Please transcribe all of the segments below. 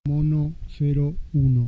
Mono 01.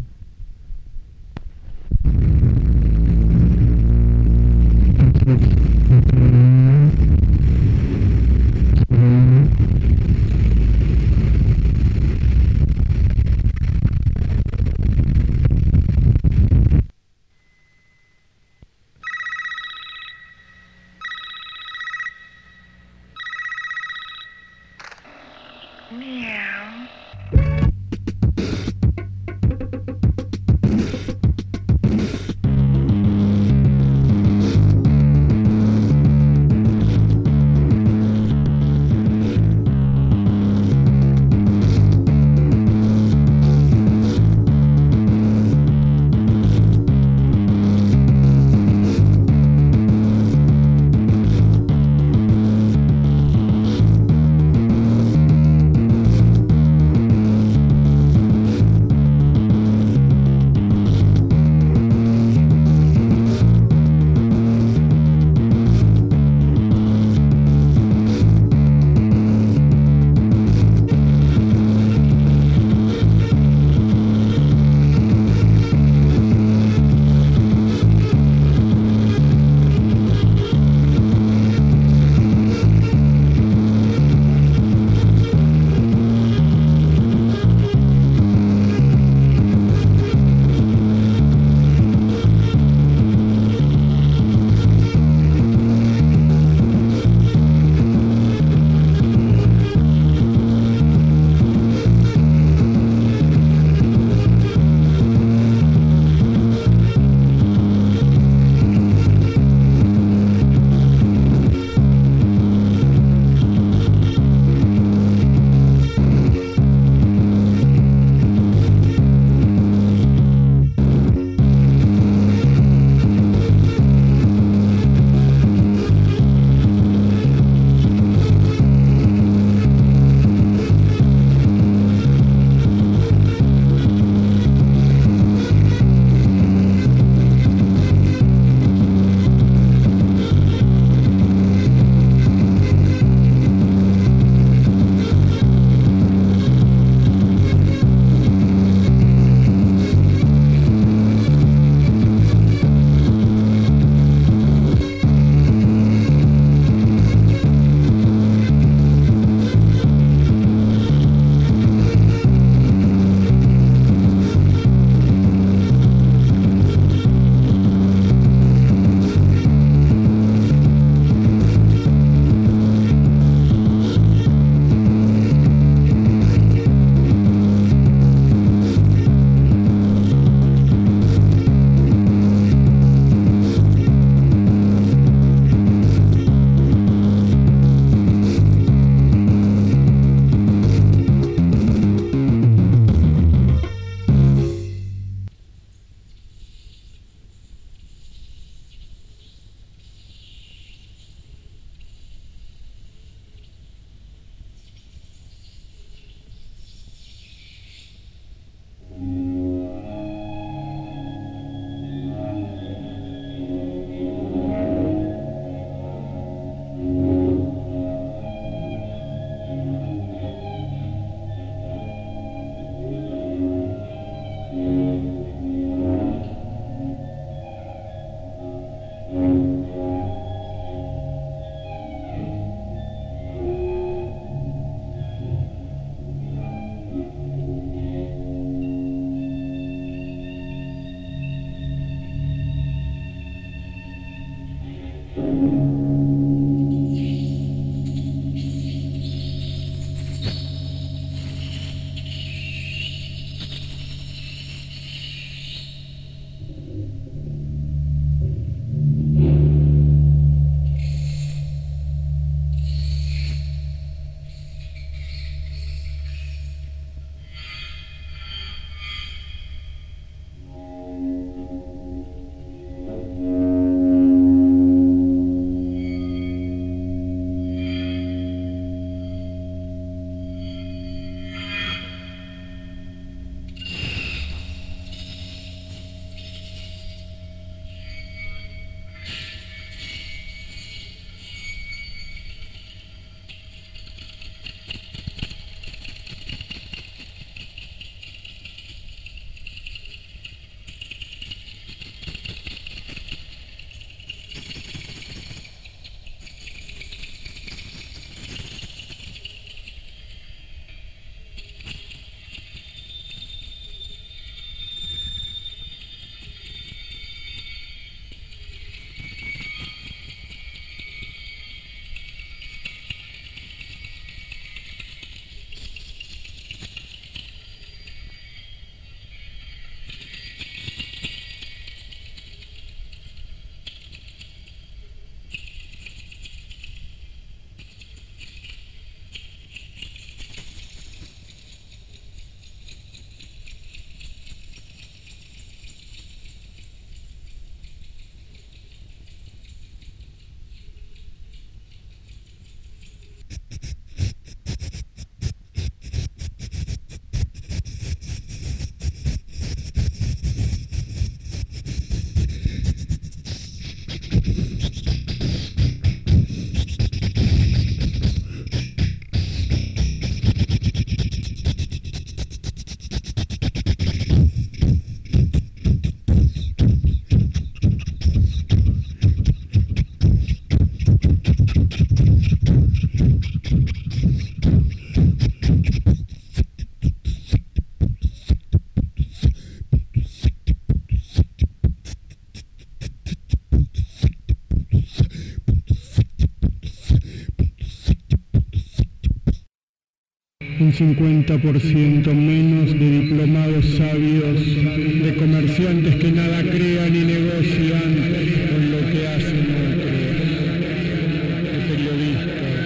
un 50% menos de diplomados sabios, de comerciantes que nada crean y negocian con lo que hacen otros, de periodistas.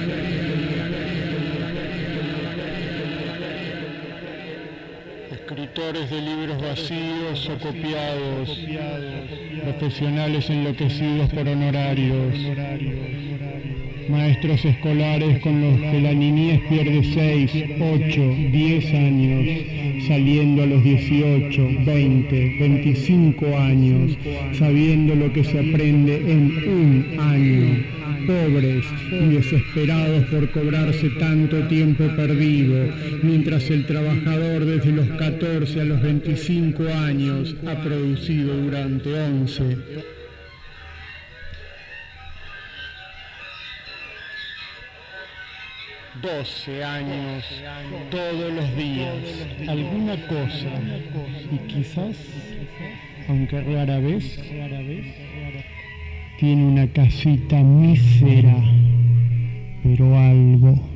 Escritores de libros vacíos o copiados, profesionales enloquecidos por honorarios, maestros escolares con los que la niñez pierde 6, 8, 10 años, saliendo a los 18, 20, 25 años, sabiendo lo que se aprende en un año. Pobres y desesperados por cobrarse tanto tiempo perdido, mientras el trabajador desde los 14 a los 25 años ha producido durante 11. ...12 años, todos los días, alguna cosa, y quizás, aunque rara vez, tiene una casita mísera, pero algo.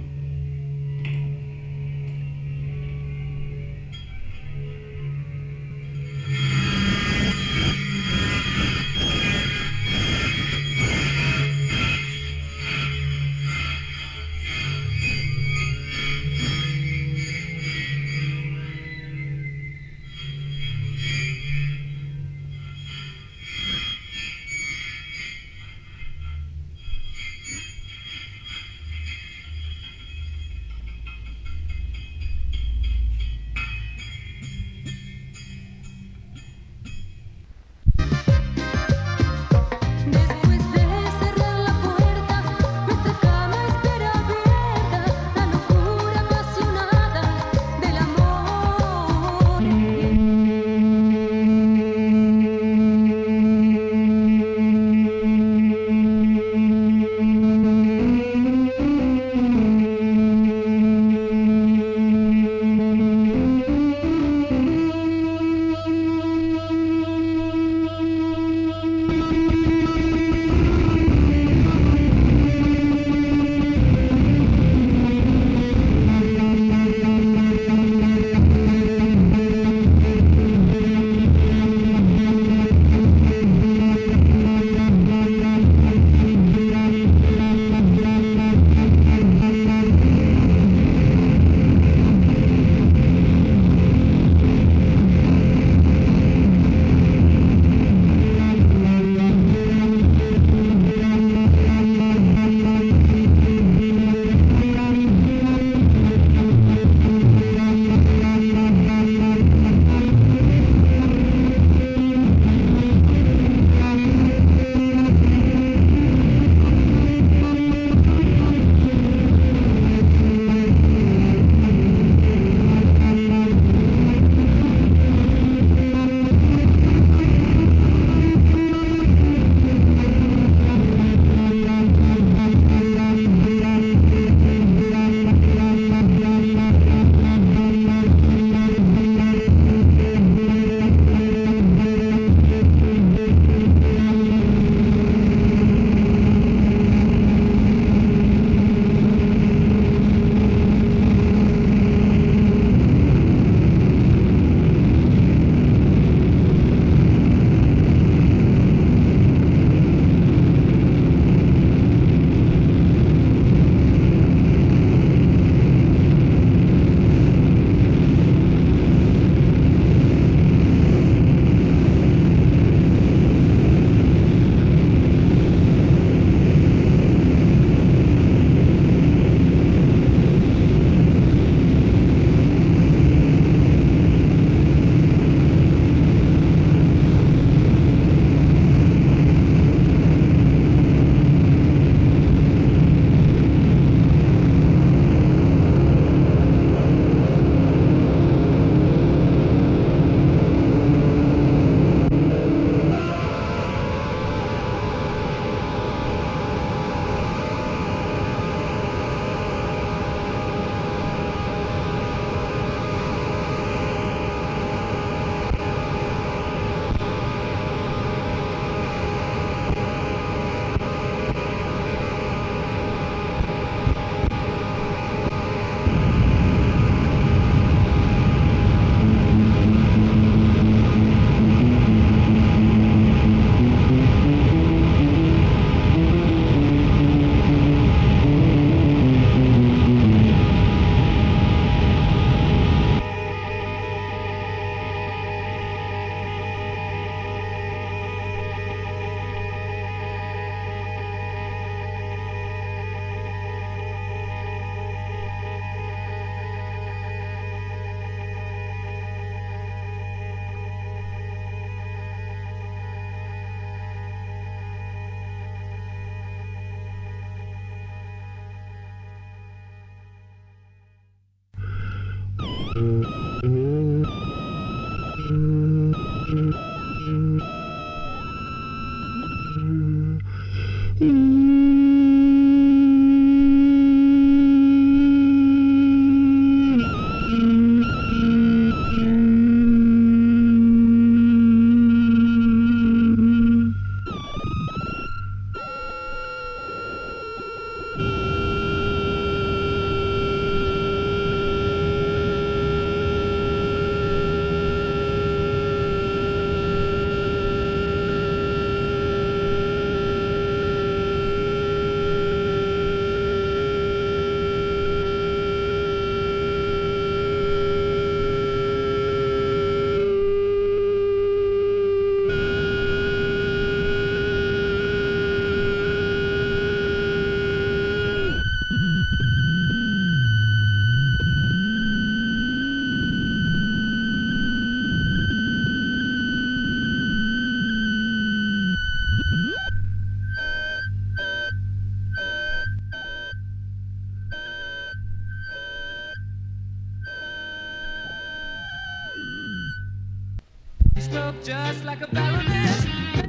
Spoke just like a baroness.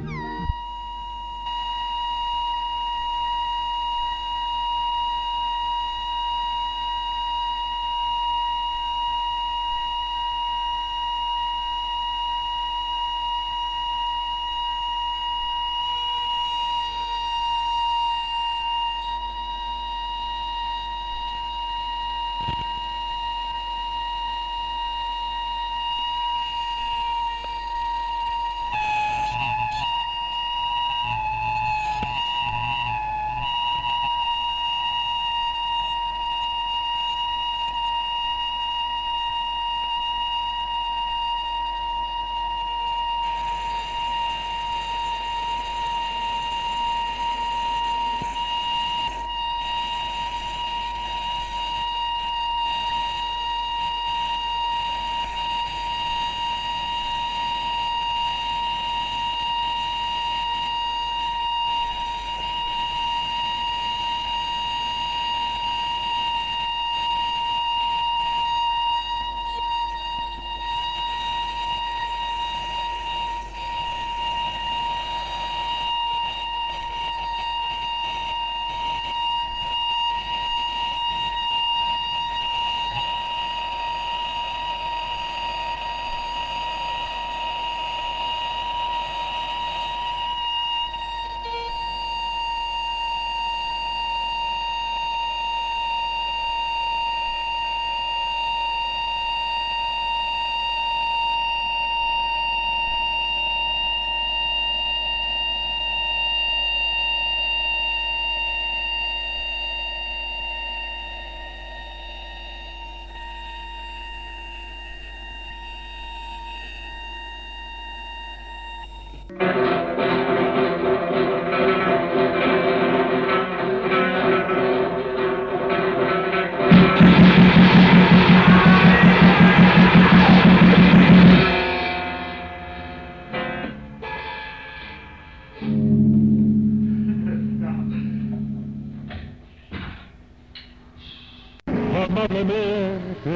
amablemente,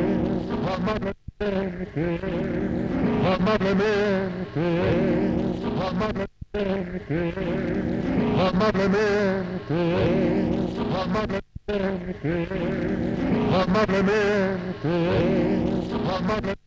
amablemente, amablemente, amablemente, amablemente, amablemente, amablemente, amablemente.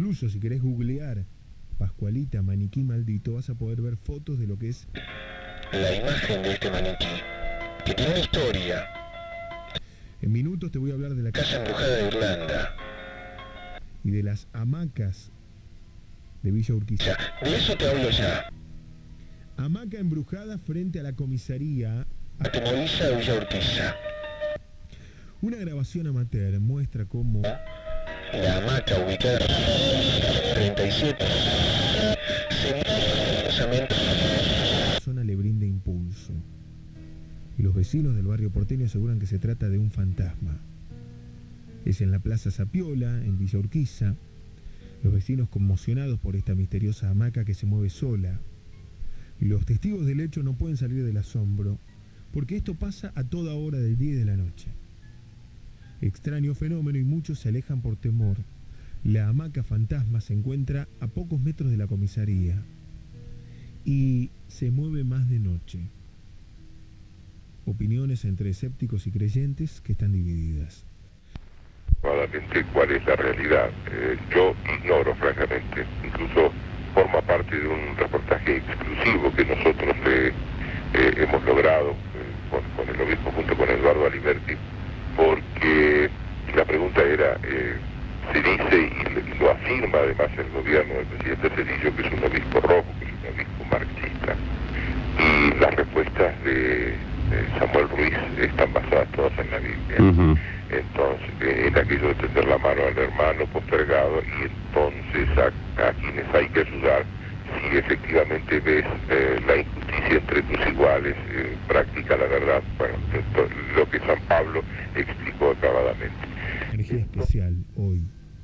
Incluso si querés googlear Pascualita maniquí maldito, vas a poder ver fotos de lo que es la imagen de este maniquí, que tiene una historia. En minutos te voy a hablar de la Casa embrujada de Irlanda y de las hamacas de Villa Urquiza. De eso te hablo ya. Hamaca embrujada frente a la comisaría Atemoriza de Villa Urquiza. Una grabación amateur muestra cómo la hamaca ubicada 37 silenciosamente la zona le brinda impulso. Y los vecinos del barrio porteño aseguran que se trata de un fantasma. Es en la Plaza Zapiola, en Villa Urquiza. Los vecinos conmocionados por esta misteriosa hamaca que se mueve sola. Los testigos del hecho no pueden salir del asombro, porque esto pasa a toda hora del día y de la noche. Extraño fenómeno y muchos se alejan por temor. La hamaca fantasma se encuentra a pocos metros de la comisaría y se mueve más de noche. Opiniones entre escépticos y creyentes que están divididas. Claramente cuál es la realidad. Yo ignoro, francamente. Incluso forma parte de un reportaje exclusivo que nosotros hemos logrado con el obispo junto con Eduardo Aliberti, porque la pregunta era, se dice y lo afirma además el gobierno del presidente Cedillo, que es un obispo rojo, que es un obispo marxista, y las respuestas de Samuel Ruiz están basadas todas en la Biblia. Entonces, en aquello de tender la mano al hermano postergado, y entonces a quienes hay que ayudar, si efectivamente ves la injusticia entre tus iguales, practica la verdad. Bueno, lo que San Pablo explicó acabadamente. Energía especial hoy.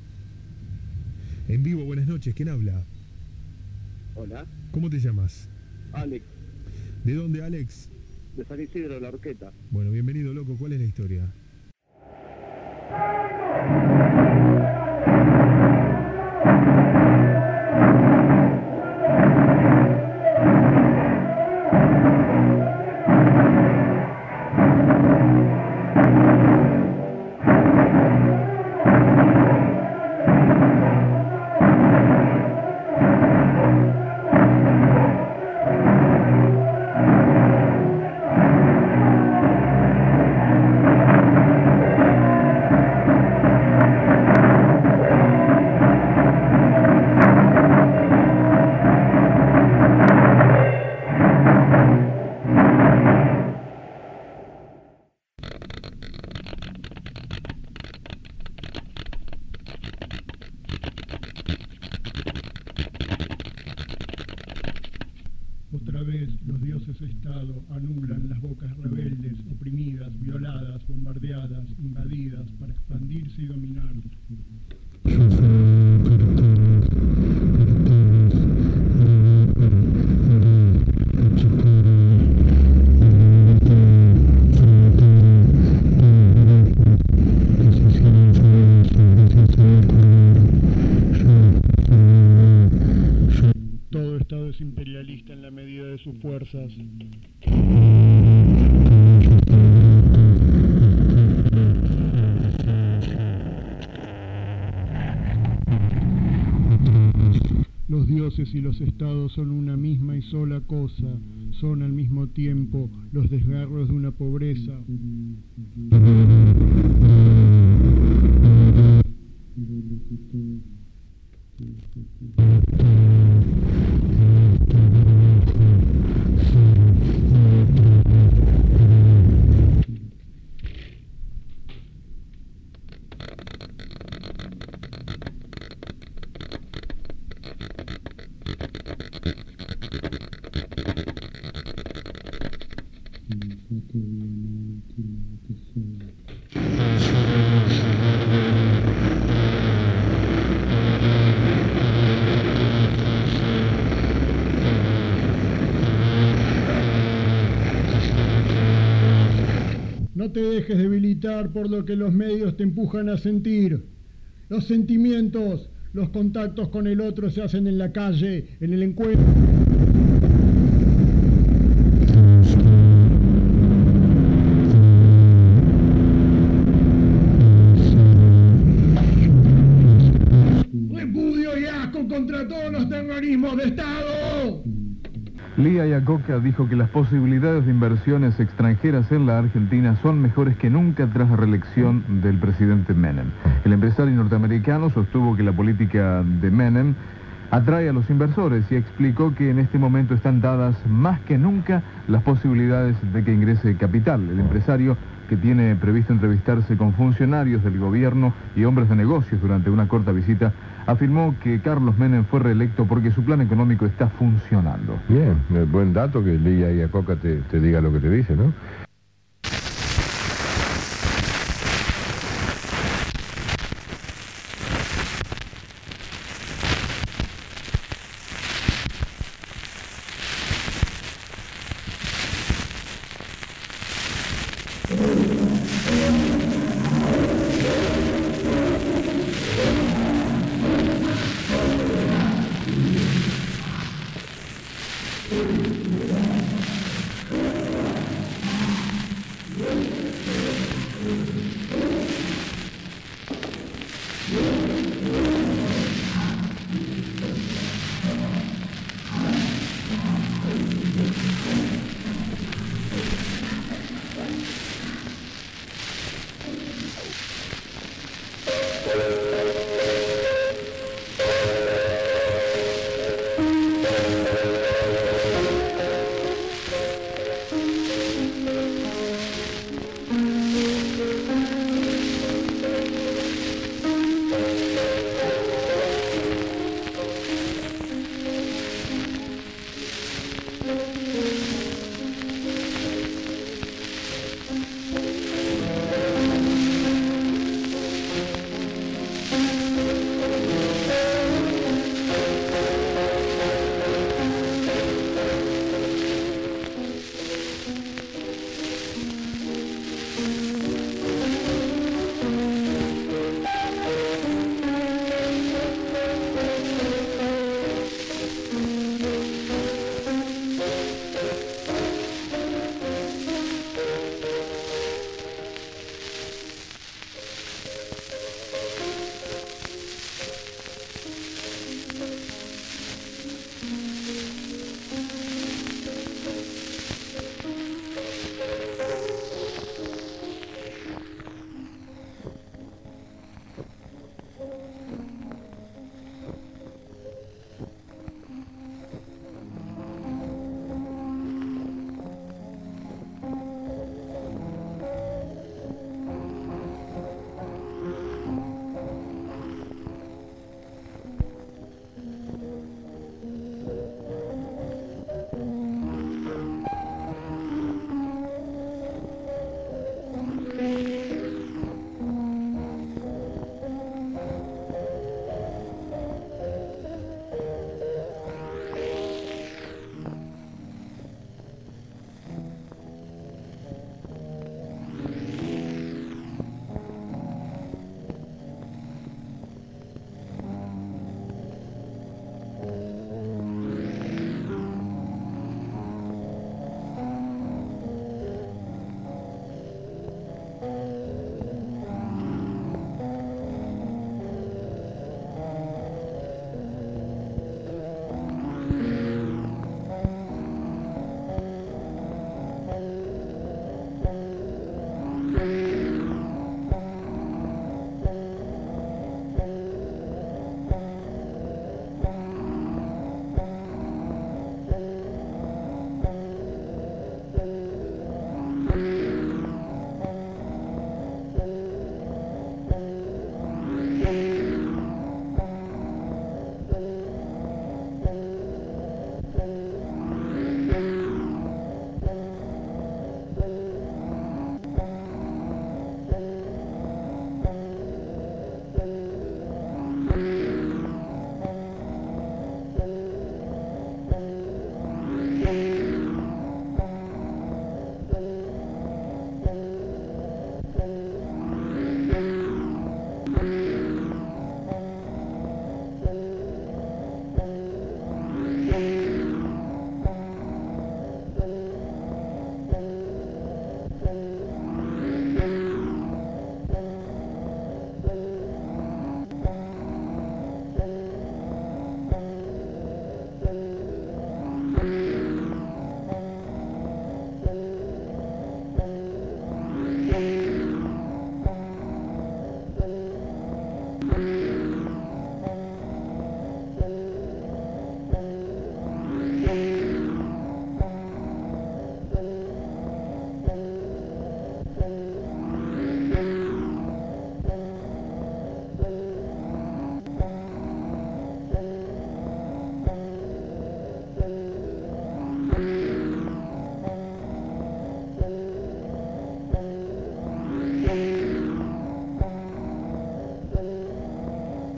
En vivo, buenas noches, ¿quién habla? Hola, ¿Cómo te llamas? Alex, ¿De dónde, Alex? de San Isidro, La Horqueta. Bueno, bienvenido, loco, ¿cuál es la historia? Otra vez los dioses-estado anulan las bocas rebeldes, oprimidas, violadas, bombardeadas, invadidas para expandirse y dominar. Todo Estado es imperialista en la medida de sus fuerzas. Los dioses y los estados son una misma y sola cosa, son al mismo tiempo los desgarros de una pobreza. No te dejes debilitar por lo que los medios te empujan a sentir. Los sentimientos, los contactos con el otro se hacen en la calle, en el encuentro. Repudio y Lee Iacocca dijo que las posibilidades de inversiones extranjeras en la Argentina son mejores que nunca tras la reelección del presidente Menem. El empresario norteamericano sostuvo que la política de Menem atrae a los inversores y explicó que en este momento están dadas más que nunca las posibilidades de que ingrese capital. El empresario, que tiene previsto entrevistarse con funcionarios del gobierno y hombres de negocios durante una corta visita, afirmó que Carlos Menem fue reelecto porque su plan económico está funcionando. Bien, buen dato que Lee Iacocca te diga lo que te dice, ¿no?